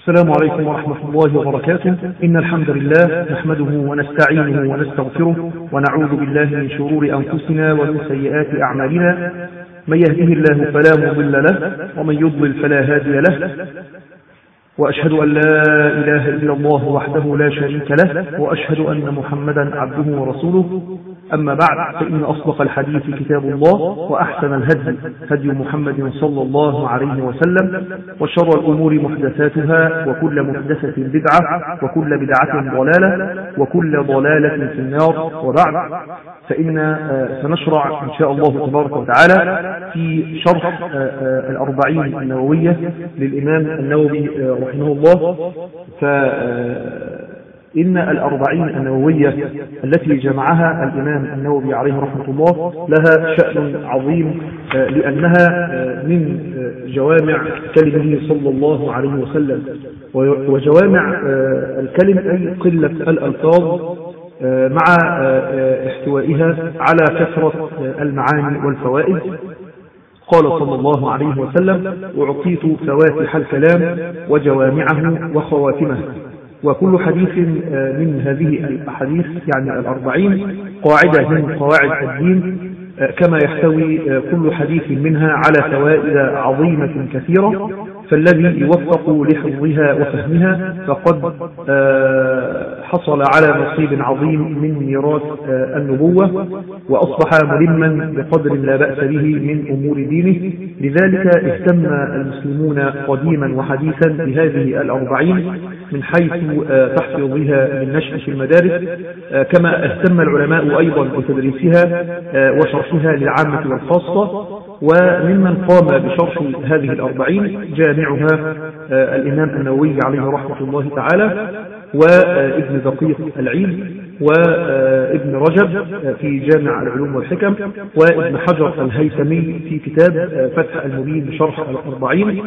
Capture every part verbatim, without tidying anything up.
السلام عليكم ورحمة الله وبركاته. إن الحمد لله نحمده ونستعينه ونستغفره ونعوذ بالله من شرور أنفسنا ومن سيئات أعمالنا. من يهده الله فلا مضل له ومن يضلل فلا هادي له، وأشهد أن لا إله إلا الله وحده لا شريك له، وأشهد أن محمدا عبده ورسوله. أما بعد، فإن أصدق الحديث كتاب الله، وأحسن الهدي هدي محمد صلى الله عليه وسلم، وشر الأمور محدثاتها، وكل محدثة بدعة، وكل بدعة ضلالة، وكل ضلالة في النار. وبعد، فإن سنشرع إن شاء الله تبارك وتعالى في شرح الأربعين النووية للإمام النووي رحمه الله. فإن الأربعين النووية التي جمعها الإمام النووي عليه رحمة الله لها شأن عظيم، لأنها من جوامع كلمه صلى الله عليه وسلم. وجوامع الكلم أي قلة الألفاظ مع احتوائها على كثرة المعاني والفوائد. قال صلى الله عليه وسلم: أعطيت فواتح الكلام وجوامعه وخواتمه. وكل حديث من هذه الأحاديث يعني الأربعين قاعدة من قواعد الدين، كما يحتوي كل حديث منها على فوائد عظيمة كثيرة. فالذي يوفق لحفظها وفهمها فقد حصل على نصيب عظيم من ميراث النبوة، وأصبح ملما بقدر لا بأس به من أمور دينه. لذلك اهتم المسلمون قديما وحديثا بهذه الأربعين من حيث تحفيظها من نشأ في المدارس، كما اهتم العلماء أيضا بتدريسها وشرحها للعامة والخاصة. وممن قام بشرح هذه الأربعين جامعها الإمام النووي عليه رحمة الله تعالى، وابن دقيق العيد، وابن رجب في جامع العلوم والحكم، وابن حجر الهيثمي في كتاب فتح المبين بشرح الأربعين.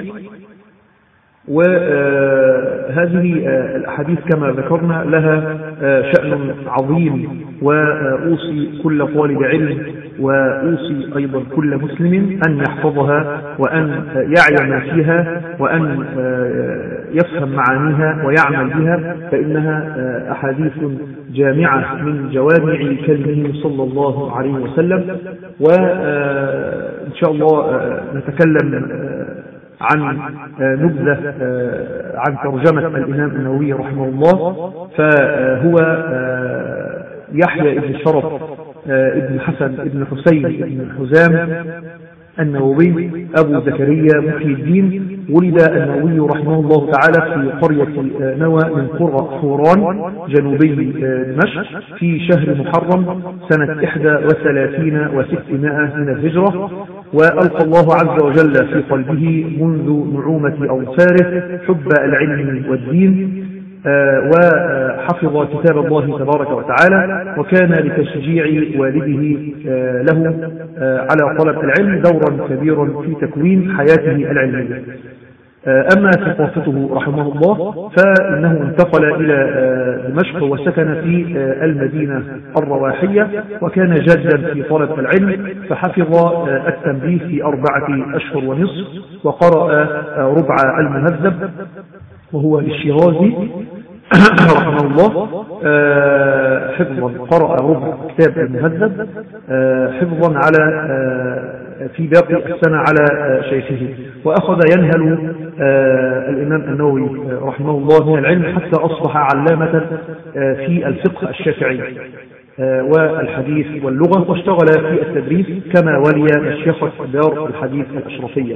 وهذه الأحاديث كما ذكرنا لها شأن عظيم، وأوصي كل طالب علم وأوصي أيضا كل مسلم أن يحفظها، وأن يعي ما فيها، وأن يفهم معانيها ويعمل بها، فإنها أحاديث جامعة من جوامع كلمه صلى الله عليه وسلم. وإن شاء الله نتكلم عن نبذة عن ترجمة الإمام النووي رحمه الله. فهو يحيى ابن شرف ابن حسن ابن حسين ابن حزام النووي أبو زكريا محي الدين. ولد النووي رحمه الله تعالى في قرية نوى من قرى حوران جنوبي دمشق في شهر محرم سنة إحدى وثلاثين وستمائة من الهجرة. وألقى الله عز وجل في قلبه منذ نعومة أظفاره حب العلم والدين، وحفظ كتاب الله تبارك وتعالى، وكان لتشجيع والده له على طلب العلم دورا كبيرا في تكوين حياته العلمية. أما ثقافته رحمه الله فإنه انتقل إلى دمشق وسكن في المدينة الرواحية، وكان جادا في طلب العلم، فحفظ التنبيه في أربعة أشهر ونصف، وقرأ ربع المهذب وهو للشيرازي رحمه الله حفظا. قرأ ربع كتاب المهذب حفظا على في باقي السنة على شيخه. وأخذ ينهل الإمام النووي رحمه الله من العلم حتى أصبح علامة في الفقه الشافعي والحديث واللغة، واشتغل في التدريس كما ولي الشيخة دار الحديث الأشرفية.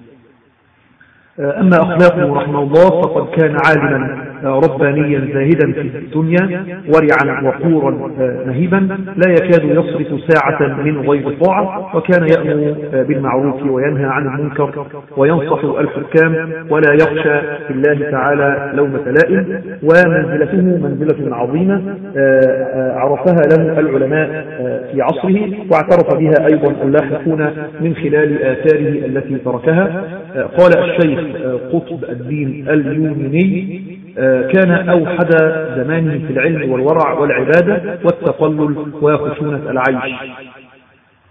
أما أخلاقه رحمه الله فقد كان عالما ربانيا زاهدا في الدنيا، ورعا وقورا مهيبا، لا يكاد يصرف ساعة من غير طاعة، وكان يأمر بالمعروف وينهى عن المنكر وينصح الحكام، ولا يخشى في الله تعالى لومة لائم. ومنزلته منزلة عظيمة عرفها له العلماء في عصره، واعترف بها أيضا اللاحقون من خلال آثاره التي تركها. قال الشيخ قطب الدين اليوناني: كان أوحد زمانه في العلم والورع والعبادة والتقلل وخشونة العيش.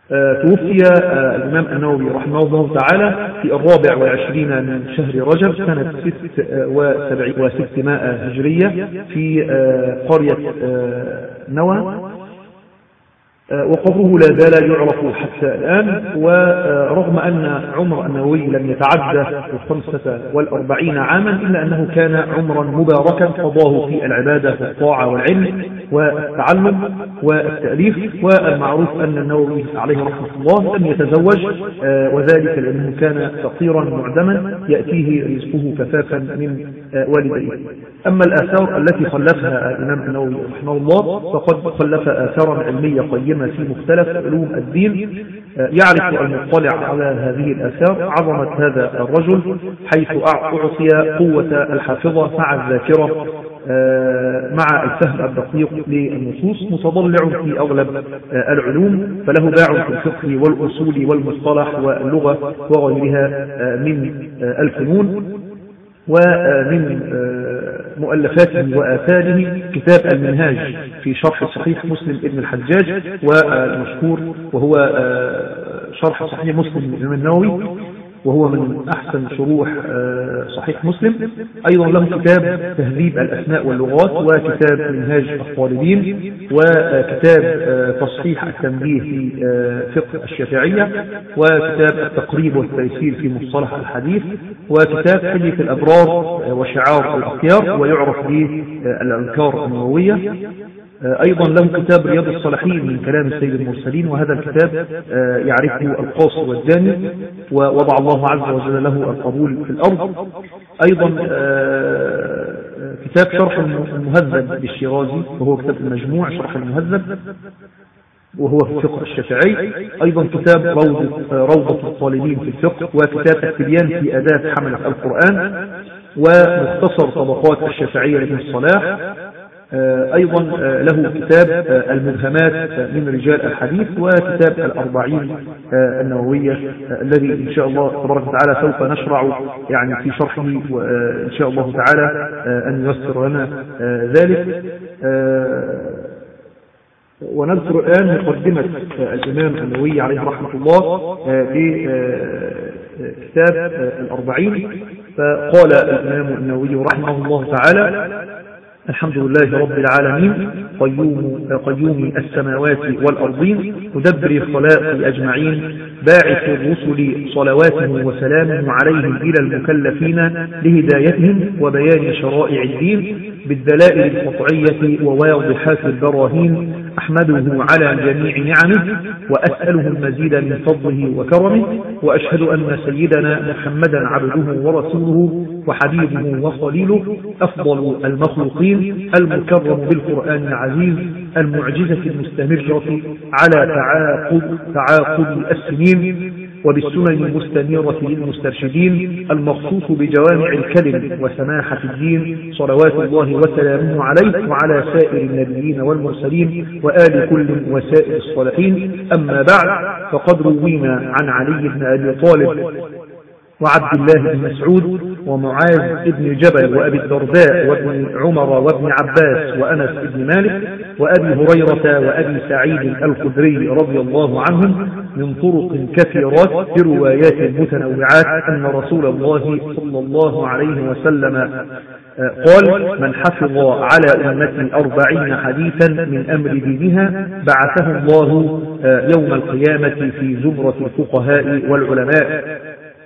توفي الإمام النووي رحمه الله تعالى في الرابع والعشرين من شهر رجب سنة ست وسبعين وستمائة هجرية في قرية نوى، وقبره لا زال يعرف حتى الآن. ورغم أن عمر النووي لم يتعدى الخمسة والأربعين عاما إلا أنه كان عمرا مباركا قضاه في العبادة والطاعة والعلم والتعلم والتأليف. والمعروف أن النووي عليه رحمة الله لم يتزوج، وذلك لأنه كان فقيرا معدما يأتيه رزقه كفافا من والديه. أما الآثار التي خلفها الإمام النووي رحمه الله فقد خلف آثارا علمية قيمة في مختلف علوم الدين. يعرف المطلع على هذه الآثار عظمة هذا الرجل، حيث أعطي قوة الحافظة مع الذاكرة مع الفهم الدقيق للنصوص، متضلع في أغلب العلوم، فله باع في الفقه والأصول والمصطلح واللغة وغيرها من الفنون. ومن مؤلفاته وآثاره كتاب المنهاج في شرح صحيح مسلم ابن الحجاج، والمشهور وهو شرح صحيح مسلم ابن النووي، وهو من أحسن شروح صحيح مسلم. أيضا له كتاب تهذيب الأسماء واللغات، وكتاب منهاج الطالبين، وكتاب تصحيح التنبيه في فقه الشافعية، وكتاب التقريب والتيسير في مصطلح الحديث، وكتاب حلية الأبرار وشعار الأخيار ويعرف بالأذكار النووية. أيضا له كتاب رياض الصالحين من كلام السيد المرسلين، وهذا الكتاب يعرفه القاصي والداني، ووضع الله عز وجل له القبول في الأرض. أيضا كتاب شرح المهذب للشيرازي، وهو كتاب المجموع شرح المهذب، وهو في الفقه الشافعي. أيضا كتاب روضة, روضة الطالبين في الفقه، وكتاب التبيان في آداب حملة القرآن، ومختصر طبقات الشافعية لابن الصلاح. أيضا له كتاب المبهمات من رجال الحديث، وكتاب الأربعين النووية الذي إن شاء الله تبارك وتعالى سوف نشرع يعني في شرحه، وإن شاء الله تعالى أن ييسر لنا ذلك. ونذكر الآن مقدمة الإمام النووي عليه رحمة الله بكتاب الأربعين. فقال الإمام النووي رحمه الله تعالى: الحمد لله رب العالمين، قيوم, قيوم السماوات والأرضين، مدبر الخلائق أجمعين، باعث الرسل صلواته وسلامه عليهم إلى المكلفين لهدايتهم وبيان شرائع الدين بالدلائل القطعية وواضحات البراهين. أحمده على جميع نعمه وأسأله المزيد من فضله وكرمه، وأشهد أن سيدنا محمدا عبده ورسوله وحبيبه وخليله، أفضل المخلوقين، المكرم بالقرآن العزيز، المعجزة المستمرة على تعاقب, تعاقب السنين وبالسنن المستنيرة للمسترشدين، المخصوص بجوامع الكلم وسماحة الدين، صلوات الله وسلامه عليه وعلى سائر النبيين والمرسلين وآل كل وسائر الصالحين. أما بعد، فقد روينا عن علي بن أبي طالب وعبد الله بن مسعود ومعاذ بن جبل وأبي الدرداء وابن عمر وابن عباس وأنس بن مالك وأبي هريرة وأبي سعيد الخدري رضي الله عنهم من طرق كثيرات بروايات متنوعات أن رسول الله صلى الله عليه وسلم قال: من حفظ على أمتي أربعين حديثا من أمر دينها بعثه الله يوم القيامة في زمرة الفقهاء والعلماء.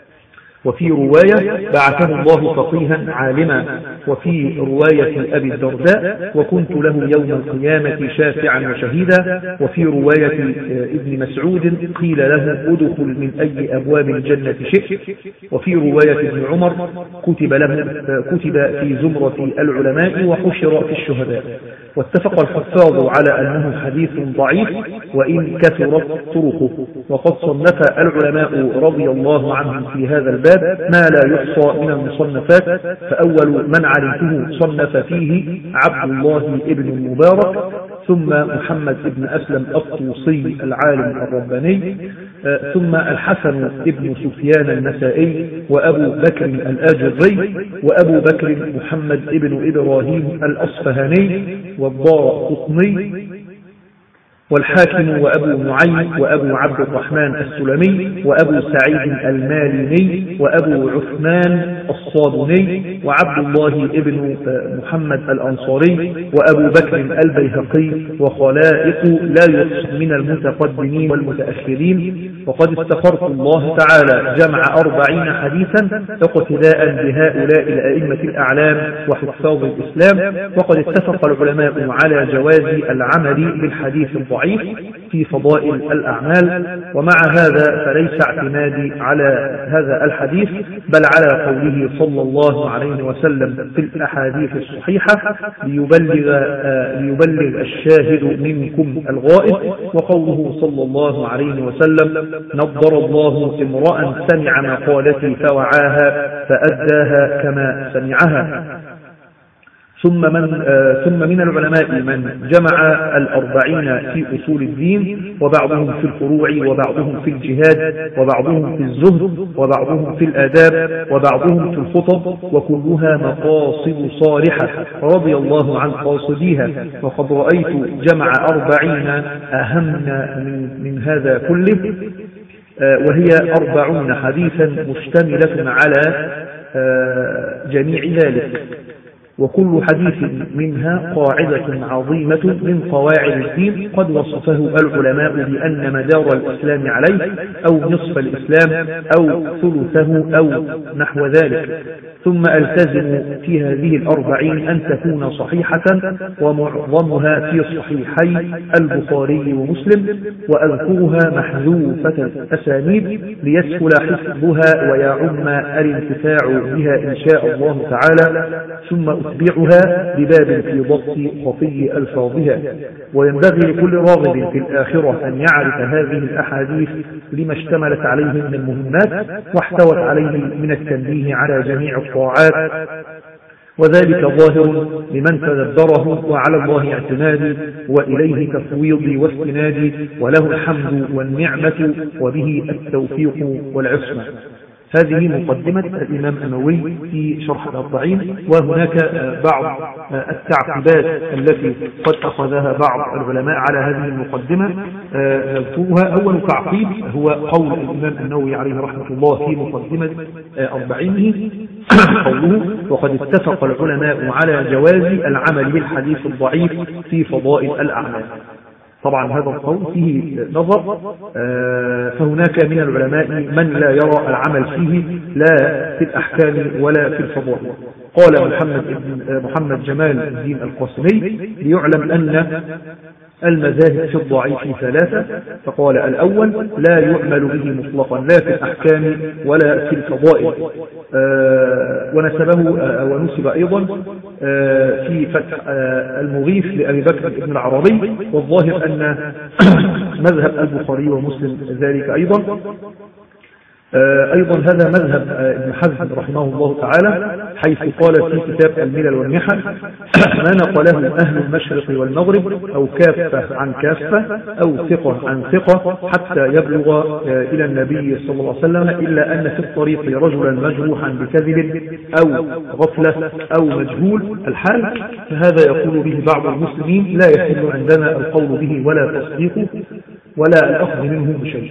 وفي رواية: بعثه الله فقيها عالما. وفي رواية أبي الدرداء: وكنت له يوم القيامة شافعا وشهيدا. وفي رواية ابن مسعود: قيل له: ادخل من أي أبواب الجنة شئت. وفي رواية ابن عمر: كتب له كتب في زمرة العلماء وحشر في الشهداء. واتفق الحفاظ على أنه حديث ضعيف وإن كثرت طرقه. وقد صنف العلماء رضي الله عنهم في هذا الباب ما لا يحصى من المصنفات، فأول من علمته صنف فيه عبد الله ابن المبارك، ثم محمد ابن أسلم الطوسي العالم الرباني، ثم الحسن ابن سفيان النسائي، وأبو بكر الآجري، وأبو بكر محمد ابن إبراهيم الأصفهاني، والدارقطني، والحاكم وأبو نعيم وأبو عبد الرحمن السلمي وأبو سعيد الماليني وأبو عثمان الصابوني وعبد الله ابن محمد الأنصاري وأبو بكر البيهقي وخلائق لا يحصى من المتقدمين والمتأخرين. وقد استخرت الله تعالى جمع أربعين حديثا اقتداء بهؤلاء الأئمة الأعلام وحفاظ الإسلام. وقد اتفق العلماء على جواز العمل بالحديث الضعيف في فضائل الأعمال، ومع هذا فليس اعتمادي على هذا الحديث بل على قوله صلى الله عليه وسلم في الأحاديث الصحيحة ليبلغ, ليبلغ الشاهد منكم الغائب، وقوله صلى الله عليه وسلم نضر الله امرأ سمع مقالتي فوعاها فأداها كما سمعها. ثم من, آه ثم من العلماء من جمع الأربعين في أصول الدين، وبعضهم في الفروع وبعضهم في الجهاد وبعضهم في الزهد وبعضهم في الآداب وبعضهم في الخطب، وكلها مقاصد صالحة رضي الله عن قاصديها. وقد رأيت جمع أربعين أهم من, من هذا كله، آه وهي أربعون حديثا مشتملة على آه جميع ذلك، وكل حديث منها قاعدة عظيمة من قواعد الدين قد وصفه العلماء بأن مدار الإسلام عليه أو نصف الإسلام أو ثلثه أو نحو ذلك. ثم ألتزم في هذه الأربعين أن تكون صحيحة، ومعظمها في صحيحي البخاري ومسلم، وأذكرها محذوفة الأسانيد ليسهل حفظها ويعم الانتفاع بها إن شاء الله تعالى، ثم أتبعها بباب في ضبط خفي ألفاظها. وينبغي لكل راغب في الآخرة أن يعرف هذه الأحاديث لما اشتملت عليه من المهمات واحتوت عليه من التنبيه على جميع الطاعات، وذلك ظاهر لمن تدبره وعلى الله اعتمادي وإليه تفويضي واستنادي، وله الحمد والنعمة وبه التوفيق والعصمة. هذه مقدمة الإمام النووي في شرح الأربعين. وهناك بعض التعقيبات التي قد أخذها بعض العلماء على هذه المقدمة نذكرها. أول تعقيب هو قول الإمام النووي عليه رحمة الله في مقدمة أربعينه، قوله وقد اتفق العلماء على جواز العمل بالحديث الضعيف في فضائل الأعمال. طبعا هذا القول فيه نظر، فهناك من العلماء من لا يرى العمل فيه لا في الأحكام ولا في الفضائل. قال محمد, محمد جمال الدين القاسمي ليعلم أن المذاهب في الضعيف ثلاثة، فقال الأول لا يعمل به مطلقا لا في الأحكام ولا في الفضائل، آه ونسبه آه ونسب أيضا آه في فتح آه المغيث لأبي بكر بن العربي، والظاهر أن مذهب البخاري ومسلم ذلك أيضا. آه أيضا هذا مذهب آه ابن حزم رحمه الله تعالى، حيث قال في كتاب الملل والنحل ما نقله أهل المشرق والمغرب أو كافة عن كافة أو ثقة عن ثقة حتى يبلغ آه إلى النبي صلى الله عليه وسلم، إلا أن في الطريق رجلا مجروحا بكذب أو غفلة أو مجهول الحال، فهذا يقول به بعض المسلمين لا يحل عندنا القول به ولا تصديقه ولا الأخذ منه بشيء.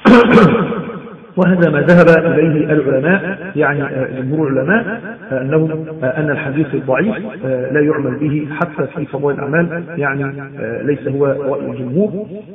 وهذا ما ذهب إليه العلماء، يعني جمهور العلماء، أنه أن الحديث الضعيف لا يعمل به حتى في فضائل الأعمال، يعني ليس هو رأي الجمهور.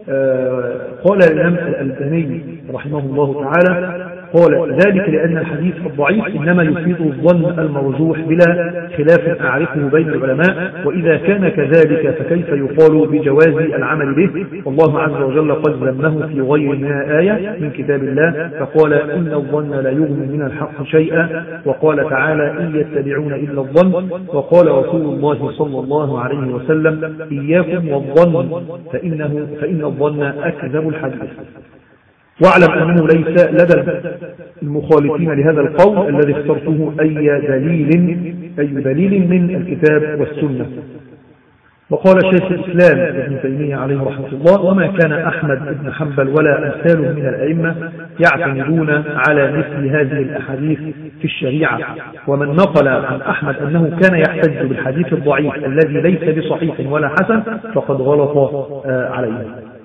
قال الإمام الألباني رحمه الله تعالى قال ذلك لأن الحديث الضعيف إنما يفيد الظن المرجوح بلا خلاف أعرفه بين العلماء، وإذا كان كذلك فكيف يقال بجواز العمل به؟ والله عز وجل قد ذمه في غير ما آية من كتاب الله، فقال إن الظن لا يغني من الحق شيئا، وقال تعالى إن يتبعون إلا الظن، وقال رسول الله صلى الله عليه وسلم إياكم والظن فإنه فإن الظن أكذب الحديث. واعلم أنه ليس لدى المخالفين لهذا القول الذي اخترته أي دليل أي دليل من الكتاب والسنة. وقال شيخ الإسلام ابن تيمية عليه رحمة الله وما كان أحمد بن حنبل ولا أمثاله من الأئمة يعتمدون على مثل هذه الأحاديث في الشريعة، ومن نقل عن أحمد أنه كان يحتج بالحديث الضعيف الذي ليس بصحيح ولا حسن فقد غلط عليه.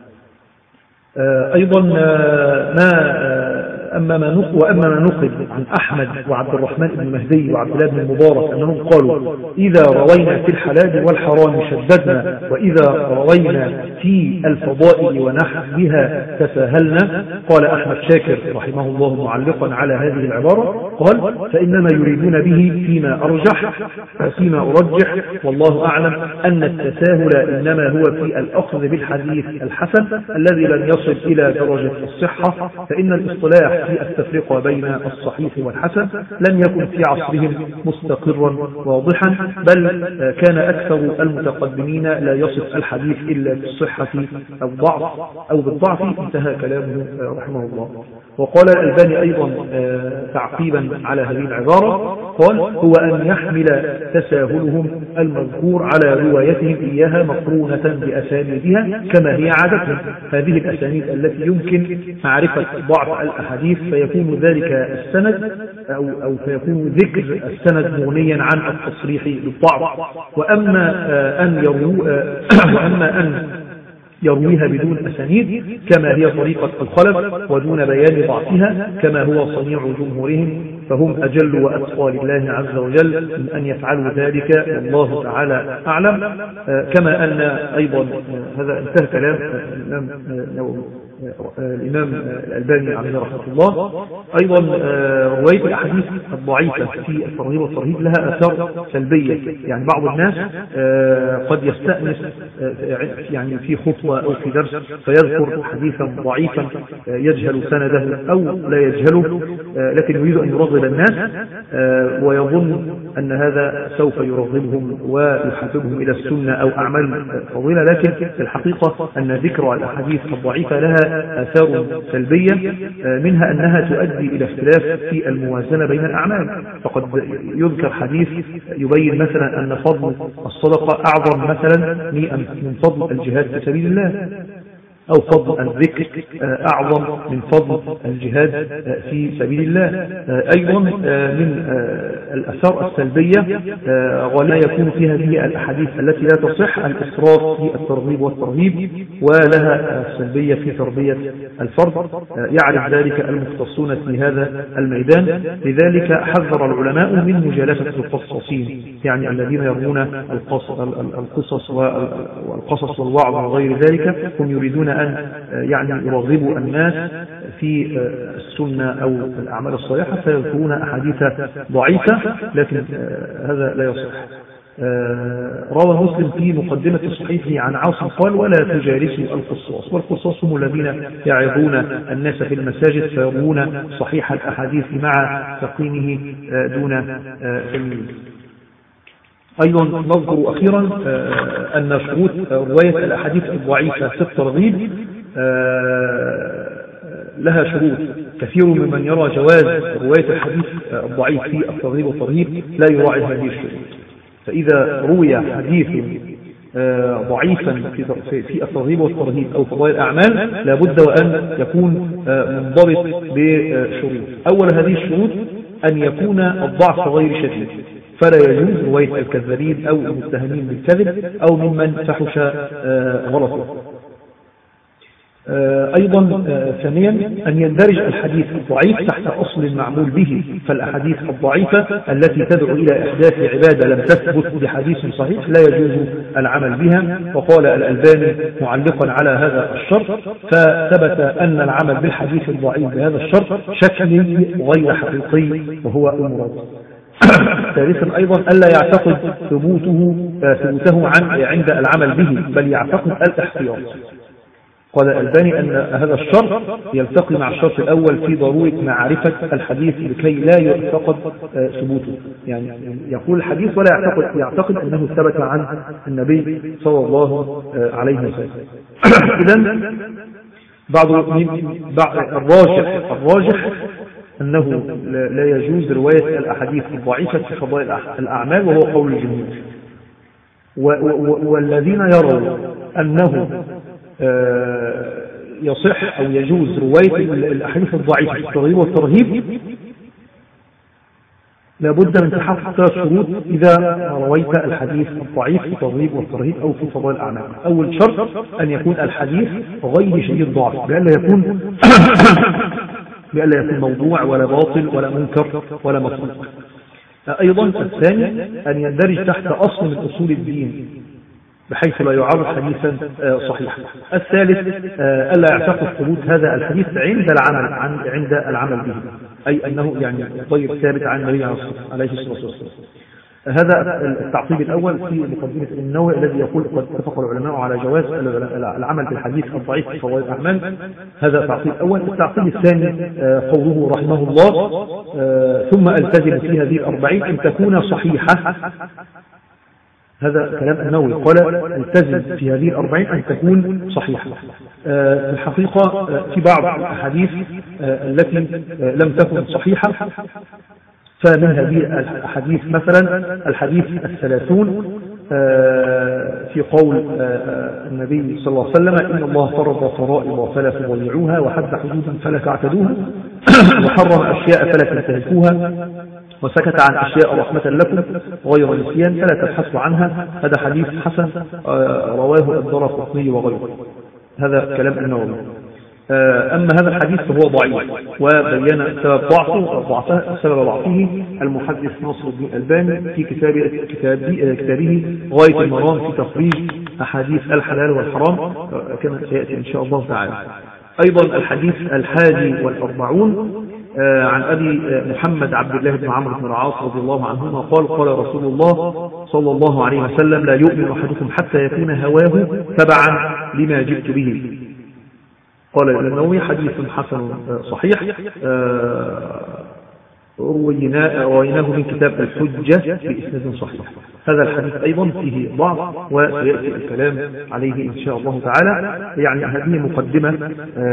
أيضا ما أما ما نقل وأما ما نقل عن أحمد وعبد الرحمن بن مهدي وعبد الله بن المبارك أنهم قالوا إذا روينا في الحلال والحرام شددنا، وإذا روينا في الفضائل ونحوها تساهلنا. قال أحمد شاكر رحمه الله معلقا على هذه العبارة، قال فإنما يريدون به فيما أرجح فيما أرجح والله أعلم أن التساهل إنما هو في الأخذ بالحديث الحسن الذي لم يصل إلى درجة الصحة، فإن الاصطلاح في التفرقة بين الصحيح والحسن لم يكن في عصرهم مستقرا واضحا، بل كان أكثر المتقدمين لا يصف الحديث إلا بالصحة أو ضعف أو بالضعف. انتهى كلامه رحمه الله. وقال الألباني أيضا تعقيبا على هذه العبارة، قال هو أن يحمل تساهلهم المذكور على روايتهم إياها مقرونة بأسانيدها كما هي عادتهم، هذه الأسانيد التي يمكن معرفة ضعف الأحاديث، فيكون ذلك السند أو, أو فيكون ذكر السند مغنيا عن التصريح بالضعف. وأما أن يرو وأما أن يرويها بدون أسانيد كما هي طريقة الخلف ودون بيان ضعفها كما هو صنيع جمهورهم، فهم أجل وأتقى لله عز وجل من أن يفعلوا ذلك، والله تعالى أعلم. كما أن أيضا هذا انتهى كلام الإمام الإمام الألباني عليه رحمة الله. أيضا رواية الأحاديث الضعيفة في الترغيب والترهيب لها آثار سلبية، يعني بعض الناس قد يستأنس يعني في خطوة أو في درس فيذكر حديثا ضعيفا يجهل سنده أو لا يجهله، لكن يريد أن يرغب الناس ويظن أن هذا سوف يرغبهم ويحببهم إلى السنة أو أعمال فضيلة، لكن في الحقيقة أن ذكر الأحاديث الضعيفة لها آثار سلبية، منها أنها تؤدي إلى اختلاف في الموازنة بين الأعمال. فقد يذكر حديث يبين مثلا أن فضل الصدقة أعظم مثلا من فضل الجهاد في سبيل الله، أو فضل الذكر أعظم من فضل الجهاد في سبيل الله. أيضا من الآثار السلبية ولا يكون في هذه الأحاديث التي لا تصح الإسراف في الترغيب والترهيب، ولها سلبية في تربية الفرد، يعرف ذلك المختصون في هذا الميدان. لذلك حذر العلماء من مجالسة القصاصين، يعني الذين يرمون القصص والقصص والوعظ وغير ذلك، هم يريدون أن يعني يرغبوا الناس في السنة أو الأعمال الصالحة فيذكرون أحاديث ضعيفة، لكن هذا لا يصح. روى مسلم في مقدمة صحيحه عن عاصم قال ولا تجالسوا القصاص، والقصاص هم الذين يعظون الناس في المساجد فيروون صحيح الأحاديث مع تقييمه دون تمييز. أيضا نذكر أخيرا أن شروط رواية الأحاديث الضعيفة في الترغيب لها شروط. كثير ممن يرى جواز رواية الحديث الضعيف في الترغيب والترهيب لا يراعي هذه الشروط، فإذا روي حديث ضعيفا في الترغيب والترهيب أو فضائل الأعمال لابد وأن يكون منضبط بشروط. أول هذه الشروط أن يكون الضعف غير شديد، فلا يجوز رواية الكذابين أو المتهمين بالكذب أو ممن فحش غلطه. أيضا ثانيا أن يندرج الحديث الضعيف تحت أصل معمول به، فالأحاديث الضعيفة التي تدعو إلى إحداث عبادة لم تثبت بحديث صحيح لا يجوز العمل بها. وقال الألباني معلقا على هذا الشرط فثبت أن العمل بالحديث الضعيف بهذا الشرط شكلي غير حقيقي وهو المراد. ثالثا أيضا ألا يعتقد ثبوته ثبوته عن عند العمل به، بل يعتقد الاحتياط. قال الألباني أن هذا الشرط يلتقي مع الشرط الأول في ضرورة معرفة الحديث لكي لا يعتقد ثبوته، يعني يقول الحديث ولا يعتقد يعتقد أنه ثبت عن النبي صلى الله عليه وسلم. إذن بعض الراجح الراجح أنه لا يجوز رواية الأحاديث الضعيفة في فضائل الأعمال، وهو قول الجمهور. والذين يرون أنه يصح أو يجوز رواية الأحاديث الضعيفة في الترغيب والترهيب لابد من تحقق ثلاث شروط إذا رويت الحديث الضعيف في الترغيب والترهيب أو في فضائل الأعمال. أول شرط أن يكون الحديث غير شديد الضعف، لئلا يكون لئلا يكون موضوع ولا باطل ولا منكر ولا مسروق. أيضا الثاني أن يندرج تحت أصل من أصول الدين بحيث لا يعرض حديثا صحيحا. الثالث ألا يعتقد ثبوت هذا الحديث عند العمل عن عند العمل به، أي أنه يعني غير ثابت عن النبي عليه الصلاة والسلام. هذا التعقيب الأول في مقدمة النووي الذي يقول قد اتفق العلماء على جواز العمل بالحديث الضعيف في فضائل الأعمال. هذا تعقيب أول. التعقيب الثاني قوله رحمه الله ثم ألتزم في هذه الأربعين أن تكون صحيحة. هذا كلام النووي، قال التزم في هذه الأربعين أن تكون صحيحة. في الحقيقة في بعض الأحاديث التي لم تكن صحيحة، فمن هذه الحديث مثلا الحديث الثلاثون في قول النبي صلى الله عليه وسلم إن الله فرض فرائض فلا تضيعوها وحد حدودا فلا تعتدوها وحرم أشياء فلا تنتهكوها وسكت عن أشياء رحمة لكم غير نسيان فلا تبحثوا عنها. هذا حديث حسن رواه الدارقطني وغيره. هذا كلام النووي. أما هذا الحديث فهو ضعيف، وبين سبب ضعفه ضعفه سبب ضعفه المحدث ناصر الدين الألباني في كتابه كتابه, كتابه غاية المرام في تخريج أحاديث الحلال والحرام كما سيأتي إن شاء الله تعالى. أيضا الحديث الحادي والأربعون عن أبي محمد عبد الله بن عمرو بن العاص رضي الله عنهما قال قال رسول الله صلى الله عليه وسلم لا يؤمن أحدكم حتى يكون هواه تبعا لما جئت به. قال النووي حديث حسن صحيح رويناه من كتاب الحجة بإسناد صحيح. هذا الحديث أيضا فيه ضعف وسيأتي الكلام عليه إن شاء الله تعالى. يعني هذه مقدمة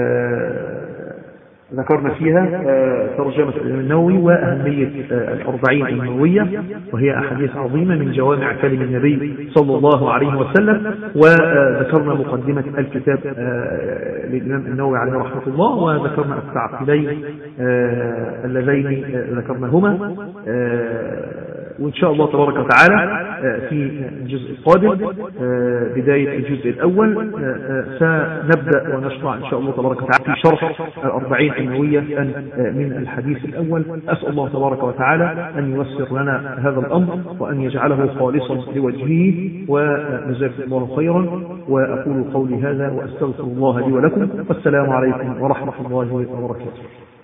ذكرنا فيها ترجمة الإمام النووي وأهمية الأربعين النووية، وهي أحاديث عظيمة من جوامع كلم النبي صلى الله عليه وسلم. وذكرنا مقدمة الكتاب للإمام النووي عليه رحمة الله، وذكرنا التعقيدين اللذين ذكرناهما. وإن شاء الله تبارك وتعالى في الجزء القادم بداية الجزء الأول سنبدأ ونشرع إن شاء الله تبارك وتعالى في شرح الأربعين النووية من الحديث الأول. أسأل الله تبارك وتعالى أن ييسر لنا هذا الأمر وأن يجعله خالصا لوجهه، وجزاكم الله خيرا. وأقول قولي هذا وأستغفر الله لي ولكم، والسلام عليكم ورحمة الله وبركاته.